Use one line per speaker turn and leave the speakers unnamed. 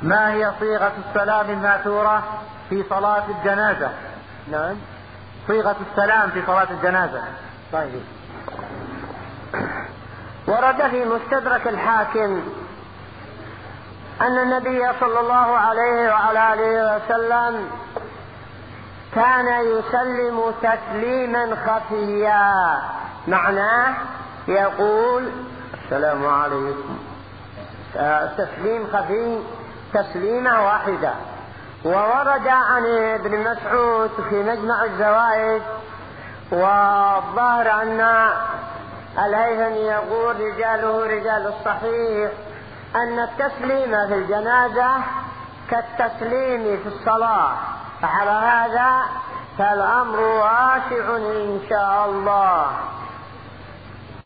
ما هي صيغة السلام الماثورة في صلاة الجنازة؟
نعم،
صيغة السلام في صلاة الجنازة.
طيب. ورد في مستدرك الحاكم أن النبي صلى الله عليه وعلى آله وسلم كان يسلم تسليما خفيا، معناه يقول السلام عليكم، تسليم خفي، تسليمة واحدة. وورد عن ابن مسعود في مجمع الزوائد، والظاهر أن الهيثمي يقول رجاله رجال الصحيح أن التسليم في الجنازة كالتسليم في الصلاة، فعلى هذا فالأمر واسع إن شاء الله.